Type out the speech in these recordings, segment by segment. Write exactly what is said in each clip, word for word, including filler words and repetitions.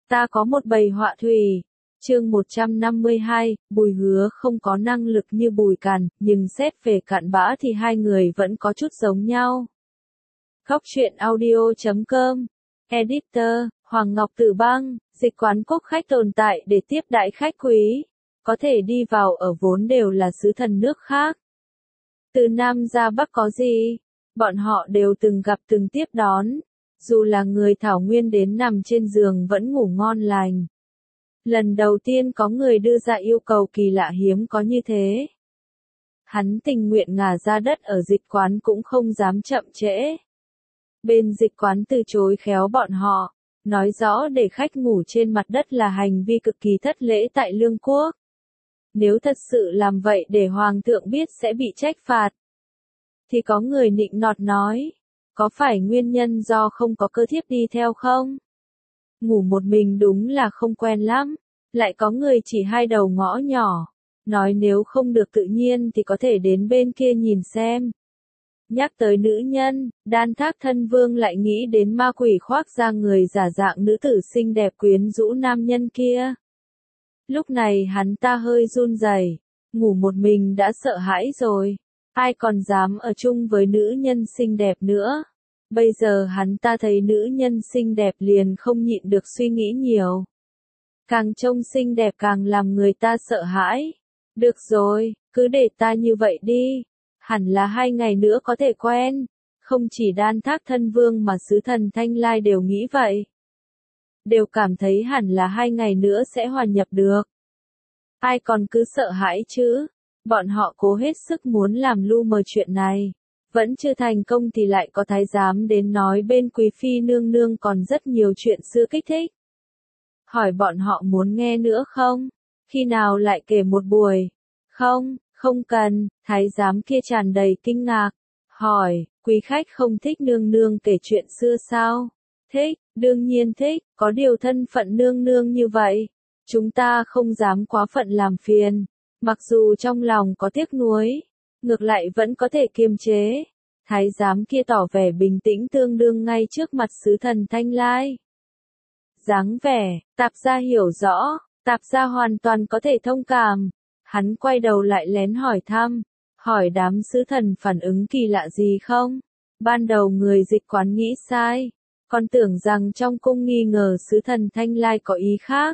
Ta có một bầy họa thủy. Chương một trăm năm mươi hai, Bùi Hứa không có năng lực như Bùi Càn, nhưng xét về cặn bã thì hai người vẫn có chút giống nhau. Góc truyện audio chấm com, Editor, Hoàng Ngọc Tử Bang, dịch quán Quốc khách tồn tại để tiếp đãi khách quý, có thể đi vào ở vốn đều là sứ thần nước khác. Từ Nam ra Bắc có gì, bọn họ đều từng gặp từng tiếp đón, dù là người thảo nguyên đến nằm trên giường vẫn ngủ ngon lành. Lần đầu tiên có người đưa ra yêu cầu kỳ lạ hiếm có như thế. Hắn tình nguyện ngả ra đất ở dịch quán cũng không dám chậm trễ. Bên dịch quán từ chối khéo bọn họ, nói rõ để khách ngủ trên mặt đất là hành vi cực kỳ thất lễ tại Lương Quốc. Nếu thật sự làm vậy để Hoàng thượng biết sẽ bị trách phạt. Thì có người nịnh nọt nói, có phải nguyên nhân do không có cơ thiếp đi theo không? Ngủ một mình đúng là không quen lắm, lại có người chỉ hai đầu ngõ nhỏ, nói nếu không được tự nhiên thì có thể đến bên kia nhìn xem. Nhắc tới nữ nhân, Đan Thác Thân Vương lại nghĩ đến ma quỷ khoác ra người giả dạng nữ tử xinh đẹp quyến rũ nam nhân kia. Lúc này hắn ta hơi run rẩy, ngủ một mình đã sợ hãi rồi, ai còn dám ở chung với nữ nhân xinh đẹp nữa. Bây giờ hắn ta thấy nữ nhân xinh đẹp liền không nhịn được suy nghĩ nhiều. Càng trông xinh đẹp càng làm người ta sợ hãi. Được rồi, cứ để ta như vậy đi. Hẳn là hai ngày nữa có thể quen. Không chỉ Đan Thác Thân Vương mà sứ thần Thanh Lai đều nghĩ vậy. Đều cảm thấy hẳn là hai ngày nữa sẽ hòa nhập được. Ai còn cứ sợ hãi chứ? Bọn họ cố hết sức muốn làm lu mờ chuyện này. Vẫn chưa thành công thì lại có thái giám đến nói bên quý phi nương nương còn rất nhiều chuyện xưa kích thích. Hỏi bọn họ muốn nghe nữa không? Khi nào lại kể một buổi? Không, không cần, thái giám kia tràn đầy kinh ngạc. Hỏi, quý khách không thích nương nương kể chuyện xưa sao? Thích, đương nhiên thích, có điều thân phận nương nương như vậy. Chúng ta không dám quá phận làm phiền, mặc dù trong lòng có tiếc nuối. Ngược lại vẫn có thể kiềm chế. Thái giám kia tỏ vẻ bình tĩnh tương đương ngay trước mặt sứ thần Thanh Lai. Dáng vẻ, tạp gia hiểu rõ, tạp gia hoàn toàn có thể thông cảm. Hắn quay đầu lại lén hỏi thăm, hỏi đám sứ thần phản ứng kỳ lạ gì không? Ban đầu người dịch quán nghĩ sai, còn tưởng rằng trong cung nghi ngờ sứ thần Thanh Lai có ý khác.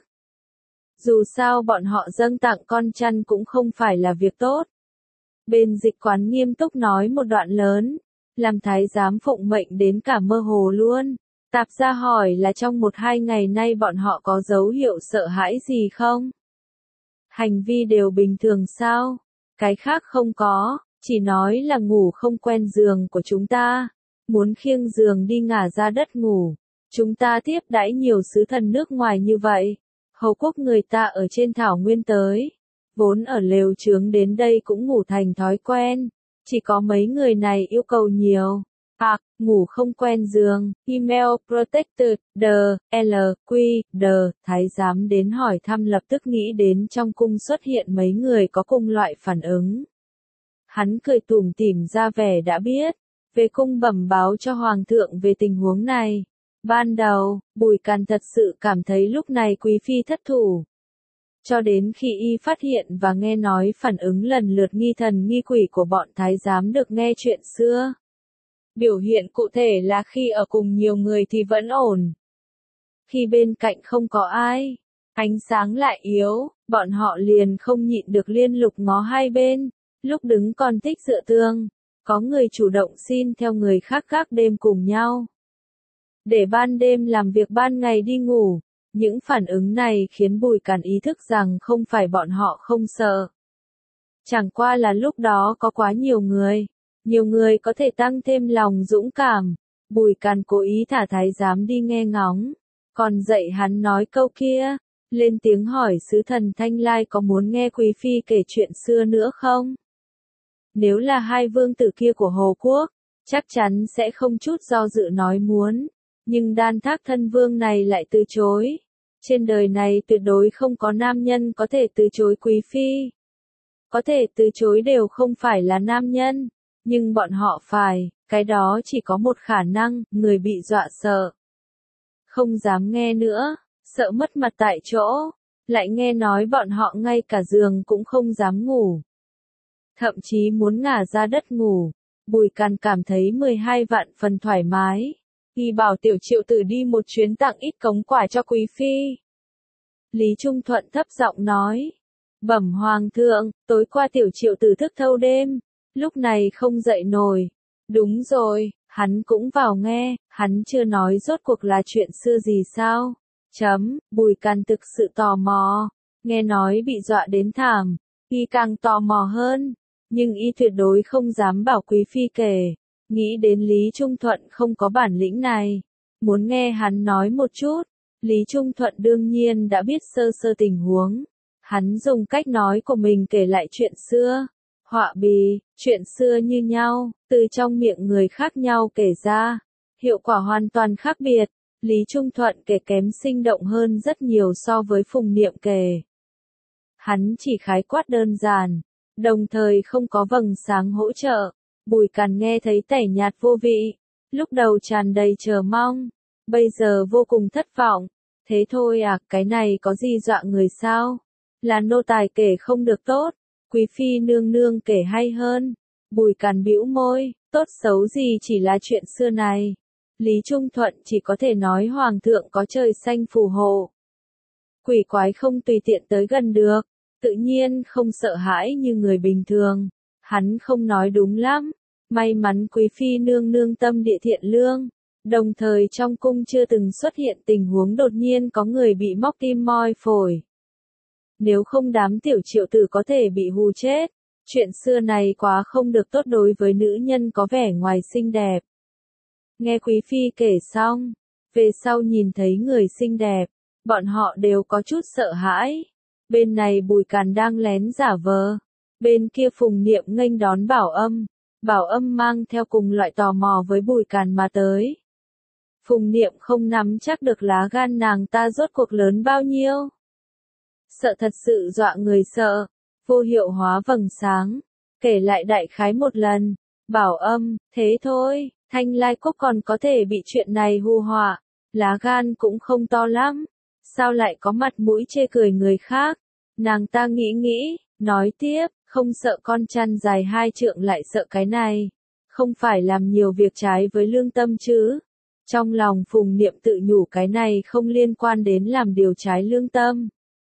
Dù sao bọn họ dâng tặng con chăn cũng không phải là việc tốt. Bên dịch quán nghiêm túc nói một đoạn lớn, làm thái giám phụng mệnh đến cả mơ hồ luôn. Tạp gia hỏi là trong một hai ngày nay bọn họ có dấu hiệu sợ hãi gì không? Hành vi đều bình thường sao? Cái khác không có, chỉ nói là ngủ không quen giường của chúng ta. Muốn khiêng giường đi ngả ra đất ngủ. Chúng ta tiếp đãi nhiều sứ thần nước ngoài như vậy. Hầu quốc người ta ở trên thảo nguyên tới. Vốn ở lều trướng đến đây cũng ngủ thành thói quen, chỉ có mấy người này yêu cầu nhiều. À, ngủ không quen giường, email protected, the, L, Q, the, thái giám đến hỏi thăm lập tức nghĩ đến trong cung xuất hiện mấy người có cùng loại phản ứng. Hắn cười tủm tỉm ra vẻ đã biết, về cung bẩm báo cho Hoàng thượng về tình huống này. Ban đầu, Bùi Càn thật sự cảm thấy lúc này quý phi thất thủ. Cho đến khi y phát hiện và nghe nói phản ứng lần lượt nghi thần nghi quỷ của bọn thái giám được nghe chuyện xưa. Biểu hiện cụ thể là khi ở cùng nhiều người thì vẫn ổn. Khi bên cạnh không có ai, ánh sáng lại yếu, bọn họ liền không nhịn được liên lục ngó hai bên. Lúc đứng còn thích dựa tường, có người chủ động xin theo người khác gác đêm cùng nhau. Để ban đêm làm việc ban ngày đi ngủ. Những phản ứng này khiến Bùi Càn ý thức rằng không phải bọn họ không sợ. Chẳng qua là lúc đó có quá nhiều người. Nhiều người có thể tăng thêm lòng dũng cảm. Bùi Càn cố ý thả thái giám đi nghe ngóng. Còn dạy hắn nói câu kia. Lên tiếng hỏi sứ thần Thanh Lai có muốn nghe quý phi kể chuyện xưa nữa không? Nếu là hai vương tử kia của Hồ Quốc, chắc chắn sẽ không chút do dự nói muốn. Nhưng Đan Thác Thân Vương này lại từ chối. Trên đời này tuyệt đối không có nam nhân có thể từ chối quý phi. Có thể từ chối đều không phải là nam nhân, nhưng bọn họ phải, cái đó chỉ có một khả năng, người bị dọa sợ. Không dám nghe nữa, sợ mất mặt tại chỗ, lại nghe nói bọn họ ngay cả giường cũng không dám ngủ. Thậm chí muốn ngả ra đất ngủ, Bùi Càn cảm thấy mười hai vạn phần thoải mái. Y bảo Tiểu Triệu Tử đi một chuyến tặng ít cống quả cho quý phi. Lý Trung Thuận thấp giọng nói, bẩm hoàng thượng, tối qua Tiểu Triệu Tử thức thâu đêm, lúc này không dậy nổi. Đúng rồi, hắn cũng vào nghe, hắn chưa nói rốt cuộc là chuyện xưa gì sao? Chấm, Bùi Càn thực sự tò mò, nghe nói bị dọa đến thảm, y càng tò mò hơn, nhưng y tuyệt đối không dám bảo quý phi kể, nghĩ đến Lý Trung Thuận không có bản lĩnh này, muốn nghe hắn nói một chút. Lý Trung Thuận đương nhiên đã biết sơ sơ tình huống, hắn dùng cách nói của mình kể lại chuyện xưa. Họa bì, chuyện xưa như nhau, từ trong miệng người khác nhau kể ra, hiệu quả hoàn toàn khác biệt. Lý Trung Thuận kể kém sinh động hơn rất nhiều so với Phùng Niệm kể. Hắn chỉ khái quát đơn giản, đồng thời không có vầng sáng hỗ trợ. Bùi Càn nghe thấy tẻ nhạt vô vị, lúc đầu tràn đầy chờ mong, bây giờ vô cùng thất vọng. Thế thôi à, cái này có gì dọa người sao? Là nô tài kể không được tốt, quý phi nương nương kể hay hơn. Bùi Càn bĩu môi, tốt xấu gì chỉ là chuyện xưa này. Lý Trung Thuận chỉ có thể nói hoàng thượng có trời xanh phù hộ. Quỷ quái không tùy tiện tới gần được, tự nhiên không sợ hãi như người bình thường. Hắn không nói đúng lắm, may mắn quý phi nương nương tâm địa thiện lương, đồng thời trong cung chưa từng xuất hiện tình huống đột nhiên có người bị móc tim moi phổi. Nếu không đám Tiểu Triệu Tử có thể bị hù chết, chuyện xưa này quá không được tốt đối với nữ nhân có vẻ ngoài xinh đẹp. Nghe quý phi kể xong, về sau nhìn thấy người xinh đẹp, bọn họ đều có chút sợ hãi. Bên này Bùi Càn đang lén giả vờ, bên kia Phùng Niệm nghênh đón Bảo Âm, Bảo Âm mang theo cùng loại tò mò với Bùi Càn mà tới. Phùng Niệm không nắm chắc được lá gan nàng ta rốt cuộc lớn bao nhiêu. Sợ thật sự dọa người sợ, vô hiệu hóa vầng sáng, kể lại đại khái một lần. Bảo Âm, thế thôi, Thanh Lai Quốc còn có thể bị chuyện này hù họa, lá gan cũng không to lắm, sao lại có mặt mũi chê cười người khác. Nàng ta nghĩ nghĩ, nói tiếp, không sợ con chăn dài hai trượng lại sợ cái này, không phải làm nhiều việc trái với lương tâm chứ. Trong lòng Phùng Niệm tự nhủ cái này không liên quan đến làm điều trái lương tâm.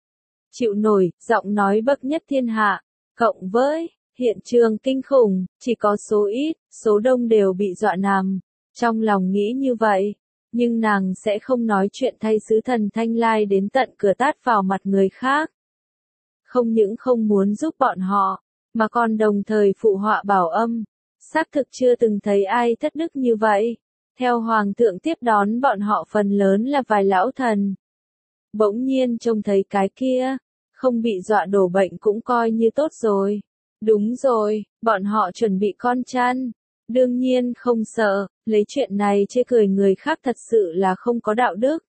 Chịu nổi, giọng nói bậc nhất thiên hạ, cộng với hiện trường kinh khủng, chỉ có số ít, số đông đều bị dọa nằm. Trong lòng nghĩ như vậy, nhưng nàng sẽ không nói chuyện thay sứ thần Thanh Lai đến tận cửa tát vào mặt người khác. Không những không muốn giúp bọn họ, mà còn đồng thời phụ họa Bảo Âm. Xác thực chưa từng thấy ai thất đức như vậy. Theo hoàng thượng tiếp đón bọn họ phần lớn là vài lão thần. Bỗng nhiên trông thấy cái kia, không bị dọa đổ bệnh cũng coi như tốt rồi. Đúng rồi, bọn họ chuẩn bị con chăn. Đương nhiên không sợ, lấy chuyện này chê cười người khác thật sự là không có đạo đức.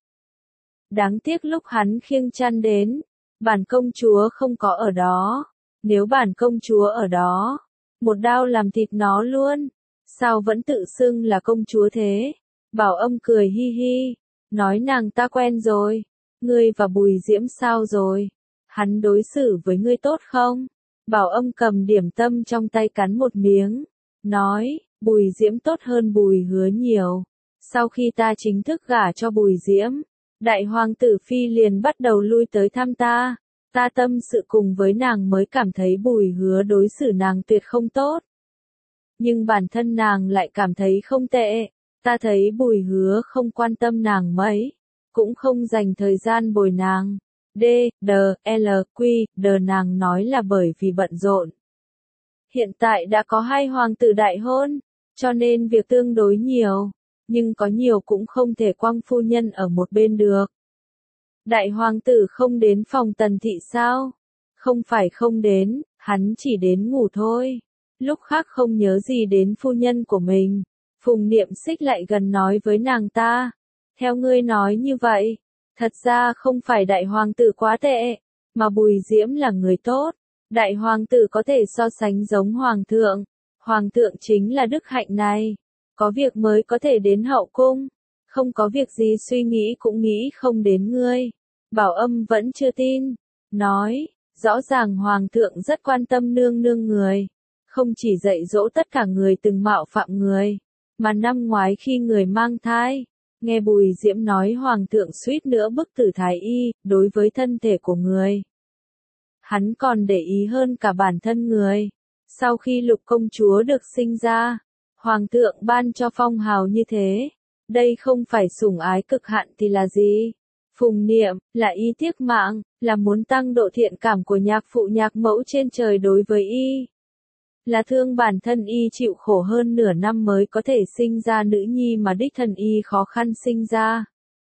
Đáng tiếc lúc hắn khiêng chăn đến, bản công chúa không có ở đó. Nếu bản công chúa ở đó, một đao làm thịt nó luôn. Sao vẫn tự xưng là công chúa thế? Bảo Âm cười hi hi, nói nàng ta quen rồi. Ngươi và Bùi Diễm sao rồi? Hắn đối xử với ngươi tốt không? Bảo Âm cầm điểm tâm trong tay cắn một miếng, nói, Bùi Diễm tốt hơn Bùi Hứa nhiều. Sau khi ta chính thức gả cho Bùi Diễm, đại hoàng tử phi liền bắt đầu lui tới thăm ta. Ta tâm sự cùng với nàng mới cảm thấy Bùi Hứa đối xử nàng tuyệt không tốt. Nhưng bản thân nàng lại cảm thấy không tệ. Ta thấy Bùi Hứa không quan tâm nàng mấy, cũng không dành thời gian bồi nàng. D, D, L, Q, D nàng nói là bởi vì bận rộn. Hiện tại đã có hai hoàng tử đại hôn, cho nên việc tương đối nhiều, nhưng có nhiều cũng không thể quăng phu nhân ở một bên được. Đại hoàng tử không đến phòng Tần thị sao? Không phải không đến, hắn chỉ đến ngủ thôi. Lúc khác không nhớ gì đến phu nhân của mình. Phùng Niệm xích lại gần nói với nàng ta. Theo ngươi nói như vậy, thật ra không phải đại hoàng tử quá tệ, mà Bùi Diễm là người tốt. Đại hoàng tử có thể so sánh giống hoàng thượng. Hoàng thượng chính là đức hạnh này. Có việc mới có thể đến hậu cung. Không có việc gì suy nghĩ cũng nghĩ không đến ngươi. Bảo Âm vẫn chưa tin. Nói, rõ ràng Hoàng thượng rất quan tâm nương nương người. Không chỉ dạy dỗ tất cả người từng mạo phạm người. Mà năm ngoái khi người mang thai. Nghe Bùi Diễm nói Hoàng thượng suýt nữa bức tử thái y, đối với thân thể của người. Hắn còn để ý hơn cả bản thân người. Sau khi Lục công chúa được sinh ra, Hoàng thượng ban cho phong hào như thế. Đây không phải sủng ái cực hạn thì là gì? Phùng niệm, là y tiếc mạng, là muốn tăng độ thiện cảm của nhạc phụ nhạc mẫu trên trời đối với y. Là thương bản thân y chịu khổ hơn nửa năm mới có thể sinh ra nữ nhi mà đích thân y khó khăn sinh ra.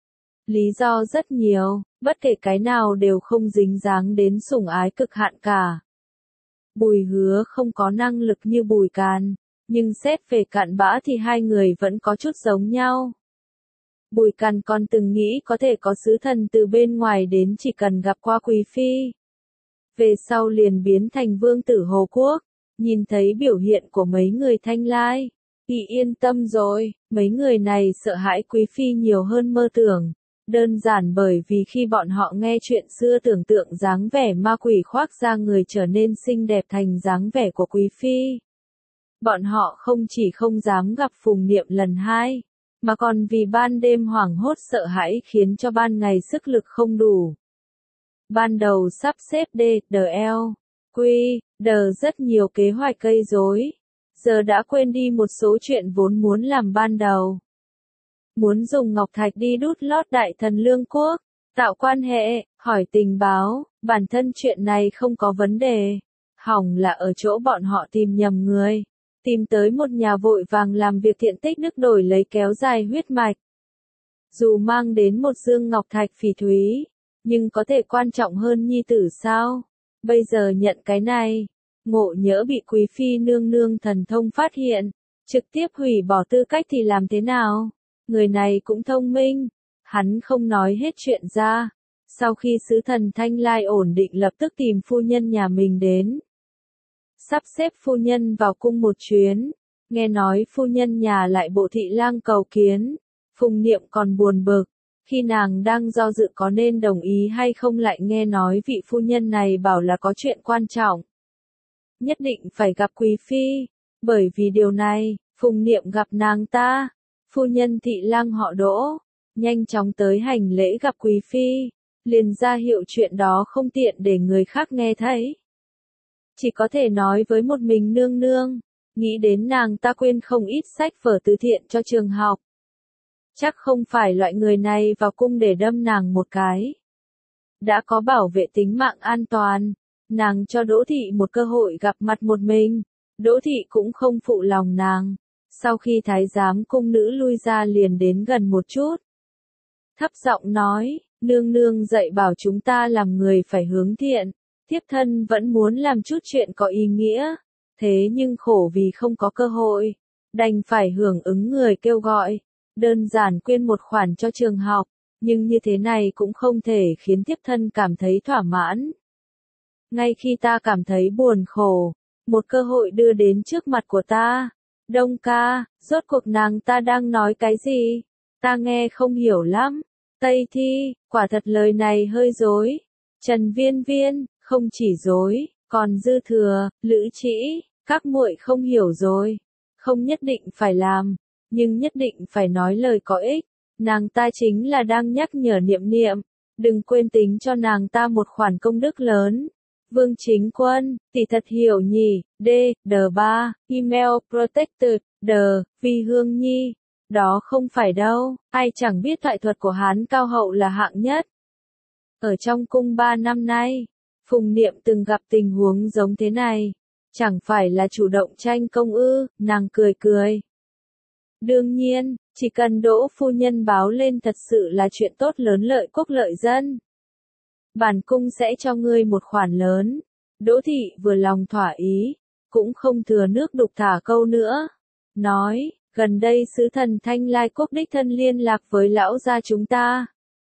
Lý do rất nhiều, bất kể cái nào đều không dính dáng đến sủng ái cực hạn cả. Bùi Hứa không có năng lực như Bùi Càn, nhưng xét về cặn bã thì hai người vẫn có chút giống nhau. Bùi Càn còn từng nghĩ có thể có sứ thần từ bên ngoài đến chỉ cần gặp qua quý phi. Về sau liền biến thành vương tử Hồ Quốc, nhìn thấy biểu hiện của mấy người Thanh Lai, y yên tâm rồi, mấy người này sợ hãi quý phi nhiều hơn mơ tưởng. Đơn giản bởi vì khi bọn họ nghe chuyện xưa tưởng tượng dáng vẻ ma quỷ khoác ra người trở nên xinh đẹp thành dáng vẻ của quý phi. Bọn họ không chỉ không dám gặp Phùng Niệm lần hai, mà còn vì ban đêm hoảng hốt sợ hãi khiến cho ban ngày sức lực không đủ. Ban đầu sắp xếp D, D, L, Q, D rất nhiều kế hoạch gây rối, giờ đã quên đi một số chuyện vốn muốn làm ban đầu. Muốn dùng ngọc thạch đi đút lót đại thần Lương Quốc, tạo quan hệ, hỏi tình báo, bản thân chuyện này không có vấn đề. Hỏng là ở chỗ bọn họ tìm nhầm người, tìm tới một nhà vội vàng làm việc thiện tích đức đổi lấy kéo dài huyết mạch. Dù mang đến một dương ngọc thạch phỉ thúy, nhưng có thể quan trọng hơn nhi tử sao? Bây giờ nhận cái này, ngộ nhỡ bị quý phi nương nương thần thông phát hiện, trực tiếp hủy bỏ tư cách thì làm thế nào? Người này cũng thông minh, hắn không nói hết chuyện ra. Sau khi sứ thần Thanh Lai ổn định lập tức tìm phu nhân nhà mình đến. Sắp xếp phu nhân vào cung một chuyến, nghe nói phu nhân nhà lại bộ thị lang cầu kiến. Phùng Niệm còn buồn bực, khi nàng đang do dự có nên đồng ý hay không lại nghe nói vị phu nhân này bảo là có chuyện quan trọng. Nhất định phải gặp quý phi, bởi vì điều này, Phùng Niệm gặp nàng ta. Phu nhân thị lang họ Đỗ, nhanh chóng tới hành lễ gặp quý phi, liền ra hiệu chuyện đó không tiện để người khác nghe thấy. Chỉ có thể nói với một mình nương nương, nghĩ đến nàng ta quên không ít sách vở từ thiện cho trường học. Chắc không phải loại người này vào cung để đâm nàng một cái. Đã có bảo vệ tính mạng an toàn, nàng cho Đỗ thị một cơ hội gặp mặt một mình, Đỗ thị cũng không phụ lòng nàng. Sau khi thái giám cung nữ lui ra liền đến gần một chút. Thấp giọng nói, nương nương dạy bảo chúng ta làm người phải hướng thiện, thiếp thân vẫn muốn làm chút chuyện có ý nghĩa, thế nhưng khổ vì không có cơ hội, đành phải hưởng ứng người kêu gọi, đơn giản quyên một khoản cho trường học, nhưng như thế này cũng không thể khiến thiếp thân cảm thấy thỏa mãn. Ngay khi ta cảm thấy buồn khổ, một cơ hội đưa đến trước mặt của ta. Đông ca, rốt cuộc nàng ta đang nói cái gì? Ta nghe không hiểu lắm. Tây Thi, quả thật lời này hơi dối. Trần Viên Viên, không chỉ dối, còn dư thừa, Lữ Trĩ, các muội không hiểu rồi. Không nhất định phải làm, nhưng nhất định phải nói lời có ích. Nàng ta chính là đang nhắc nhở Niệm Niệm, đừng quên tính cho nàng ta một khoản công đức lớn. Vương Chính Quân, tỷ thật hiểu nhỉ, D, D ba, email protected, D, vì Hương Nhi. Đó không phải đâu, ai chẳng biết thoại thuật của Hán cao hậu là hạng nhất. Ở trong cung ba năm nay, Phùng Niệm từng gặp tình huống giống thế này. Chẳng phải là chủ động tranh công ư, nàng cười cười. Đương nhiên, chỉ cần Đỗ phu nhân báo lên thật sự là chuyện tốt lớn lợi quốc lợi dân. Bản cung sẽ cho ngươi một khoản lớn. Đỗ thị vừa lòng thỏa ý, cũng không thừa nước đục thả câu nữa. Nói, gần đây sứ thần Thanh Lai Quốc đích thân liên lạc với lão gia chúng ta.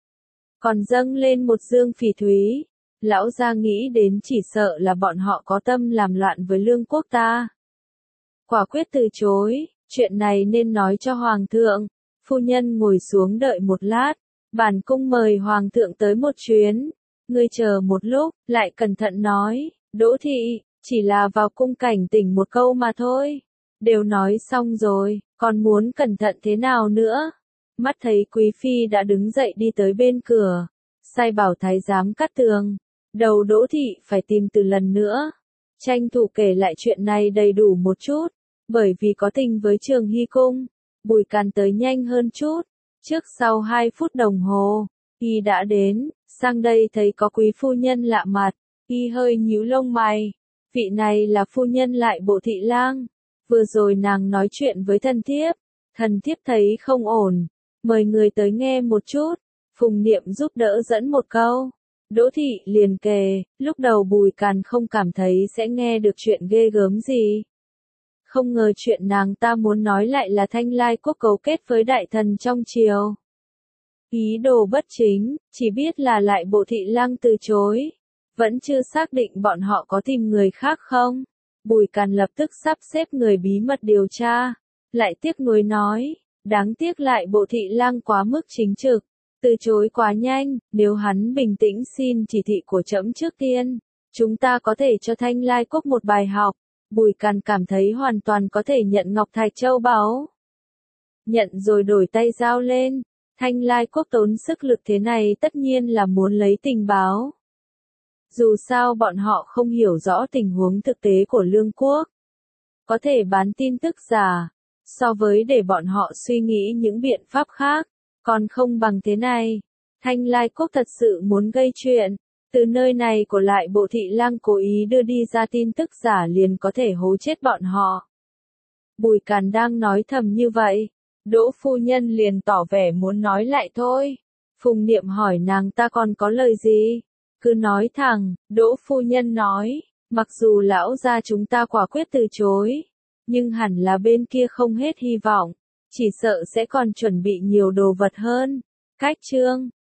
Còn dâng lên một dương phỉ thúy. Lão gia nghĩ đến chỉ sợ là bọn họ có tâm làm loạn với Lương Quốc ta. Quả quyết từ chối, chuyện này nên nói cho Hoàng thượng. Phu nhân ngồi xuống đợi một lát, bản cung mời hoàng thượng tới một chuyến. Ngươi chờ một lúc, lại cẩn thận nói, Đỗ thị, chỉ là vào cung cảnh tỉnh một câu mà thôi. Đều nói xong rồi, còn muốn cẩn thận thế nào nữa? Mắt thấy quý phi đã đứng dậy đi tới bên cửa, sai bảo thái giám cắt tường. Đầu Đỗ thị phải tìm từ lần nữa. Tranh thủ kể lại chuyện này đầy đủ một chút, bởi vì có tình với Trường Hy cung. Bùi Càn tới nhanh hơn chút, trước sau hai phút đồng hồ, y đã đến, sang đây thấy có quý phu nhân lạ mặt, y hơi nhíu lông mày, vị này là phu nhân Lại Bộ thị lang, vừa rồi nàng nói chuyện với thần thiếp, thần thiếp thấy không ổn, mời người tới nghe một chút, Phùng Niệm giúp đỡ dẫn một câu. Đỗ thị liền kề, lúc đầu Bùi Càn không cảm thấy sẽ nghe được chuyện ghê gớm gì. Không ngờ chuyện nàng ta muốn nói lại là Thanh Lai Quốc cấu kết với đại thần trong triều. Ý đồ bất chính, chỉ biết là Lại Bộ thị lang từ chối. Vẫn chưa xác định bọn họ có tìm người khác không. Bùi Càn lập tức sắp xếp người bí mật điều tra. Lại tiếc nuối nói, đáng tiếc Lại Bộ thị lang quá mức chính trực. Từ chối quá nhanh, nếu hắn bình tĩnh xin chỉ thị của trẫm trước tiên, chúng ta có thể cho Thanh Lai Quốc một bài học. Bùi Càn cảm thấy hoàn toàn có thể nhận ngọc thạch châu báu. Nhận rồi đổi tay giao lên, Thanh Lai Quốc tốn sức lực thế này tất nhiên là muốn lấy tình báo. Dù sao bọn họ không hiểu rõ tình huống thực tế của Lương Quốc. Có thể bán tin tức giả, so với để bọn họ suy nghĩ những biện pháp khác, còn không bằng thế này. Thanh Lai Quốc thật sự muốn gây chuyện. Từ nơi này của Lại Bộ thị lang cố ý đưa đi ra tin tức giả liền có thể hố chết bọn họ. Bùi Càn đang nói thầm như vậy, Đỗ phu nhân liền tỏ vẻ muốn nói lại thôi. Phùng Niệm hỏi nàng ta còn có lời gì? Cứ nói thẳng, Đỗ phu nhân nói, mặc dù lão gia chúng ta quả quyết từ chối, nhưng hẳn là bên kia không hết hy vọng, chỉ sợ sẽ còn chuẩn bị nhiều đồ vật hơn. Cách chương